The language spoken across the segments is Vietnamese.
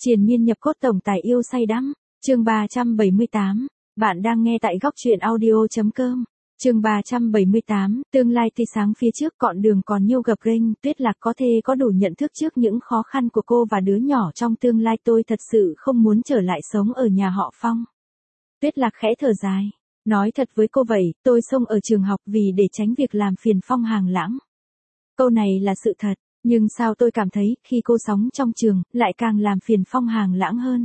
Triền miên nhập cốt tổng tài yêu say đắm. Chương 378. Bạn đang nghe tại góc truyện audio.com. Chương 378. Tương lai tươi sáng phía trước, cọn đường còn nhiều gập ghềnh. Tuyết Lạc có thể có đủ nhận thức trước những khó khăn của cô và đứa nhỏ trong tương lai. Tôi thật sự không muốn trở lại sống ở nhà họ Phong. Tuyết Lạc khẽ thở dài. Nói thật với cô vậy, tôi xông ở trường học vì để tránh việc làm phiền Phong Hàng Lãng. Câu này là sự thật, nhưng sao tôi cảm thấy khi cô sống trong trường, lại càng làm phiền Phong Hàng Lãng hơn.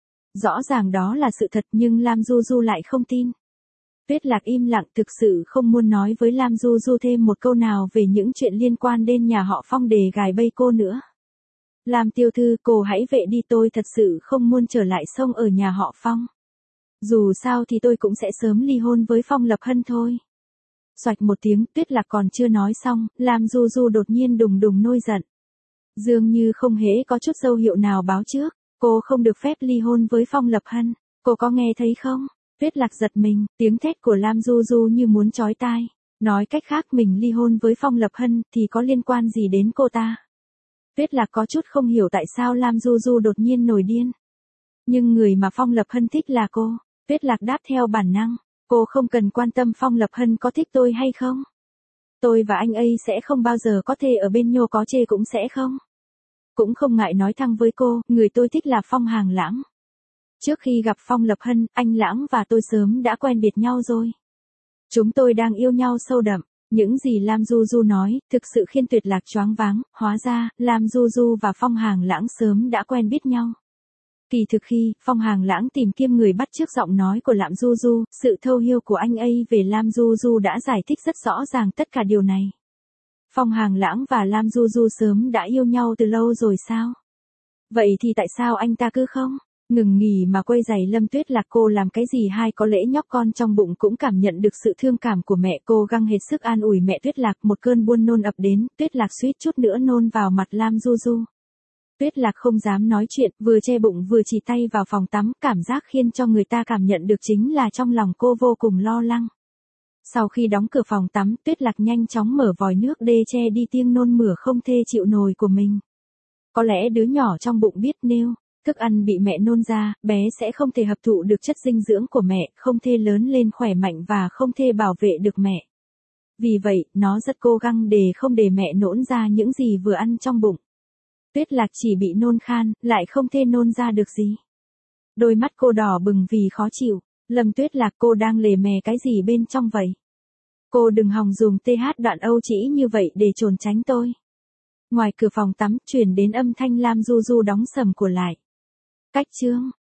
Rõ ràng đó là sự thật nhưng Lam Du Du lại không tin. Tuyết Lạc im lặng, thực sự không muốn nói với Lam Du Du thêm một câu nào về những chuyện liên quan đến nhà họ Phong để gài bẫy cô nữa. Lam tiểu thư, cô hãy vệ đi, tôi thật sự không muốn trở lại xông ở nhà họ Phong. Dù sao thì tôi cũng sẽ sớm ly hôn với Phong Lập Hân thôi. Xoạch một tiếng, Tuyết Lạc còn chưa nói xong, Lam Du Du đột nhiên đùng đùng nổi giận. Dường như không hề có chút dấu hiệu nào báo trước, cô không được phép ly hôn với Phong Lập Hân, cô có nghe thấy không? Tuyết Lạc giật mình, tiếng thét của Lam Du Du như muốn chói tai. Nói cách khác, mình ly hôn với Phong Lập Hân thì có liên quan gì đến cô ta? Tuyết Lạc có chút không hiểu tại sao Lam Du Du đột nhiên nổi điên. Nhưng người mà Phong Lập Hân thích là cô. Tuyết Lạc đáp theo bản năng. Cô không cần quan tâm Phong Lập Hân có thích tôi hay không. Tôi và anh ấy sẽ không bao giờ có thể ở bên nhau, có chê cũng sẽ không. Cũng không ngại nói thẳng với cô, người tôi thích là Phong Hàng Lãng. Trước khi gặp Phong Lập Hân, anh Lãng và tôi sớm đã quen biết nhau rồi. Chúng tôi đang yêu nhau sâu đậm. Những gì Lam Du Du nói, thực sự khiến Tuyết Lạc choáng váng, hóa ra, Lam Du Du và Phong Hàng Lãng sớm đã quen biết nhau. Kỳ thực khi Phong Hàng Lãng tìm kiếm người bắt chước giọng nói của Lam Du Du, sự thấu hiểu của anh ấy về Lam Du Du đã giải thích rất rõ ràng tất cả điều này. Phong Hàng Lãng và Lam Du Du sớm đã yêu nhau từ lâu rồi sao? Vậy thì tại sao anh ta cứ không ngừng nghỉ mà quay giày Lâm Tuyết Lạc? Cô làm cái gì hay, có lẽ nhóc con trong bụng cũng cảm nhận được sự thương cảm của mẹ. Cô gắng hết sức an ủi mẹ Tuyết Lạc. Một cơn buồn nôn ập đến, Tuyết Lạc suýt chút nữa nôn vào mặt Lam Du Du. Tuyết Lạc không dám nói chuyện, vừa che bụng vừa chỉ tay vào phòng tắm, cảm giác khiến cho người ta cảm nhận được chính là trong lòng cô vô cùng lo lắng. Sau khi đóng cửa phòng tắm, Tuyết Lạc nhanh chóng mở vòi nước để che đi tiếng nôn mửa không thể chịu nổi của mình. Có lẽ đứa nhỏ trong bụng biết nếu thức ăn bị mẹ nôn ra, bé sẽ không thể hấp thụ được chất dinh dưỡng của mẹ, không thể lớn lên khỏe mạnh và không thể bảo vệ được mẹ. Vì vậy, nó rất cố gắng để không để mẹ nôn ra những gì vừa ăn trong bụng. Tuyết Lạc chỉ bị nôn khan, lại không thể nôn ra được gì. Đôi mắt cô đỏ bừng vì khó chịu. Lâm Tuyết Lạc, cô đang lề mè cái gì bên trong vậy? Cô đừng hòng dùng TH đoạn âu chỉ như vậy để trốn tránh tôi. Ngoài cửa phòng tắm, truyền đến âm thanh Lam Du Du đóng sầm cửa lại. Cách chương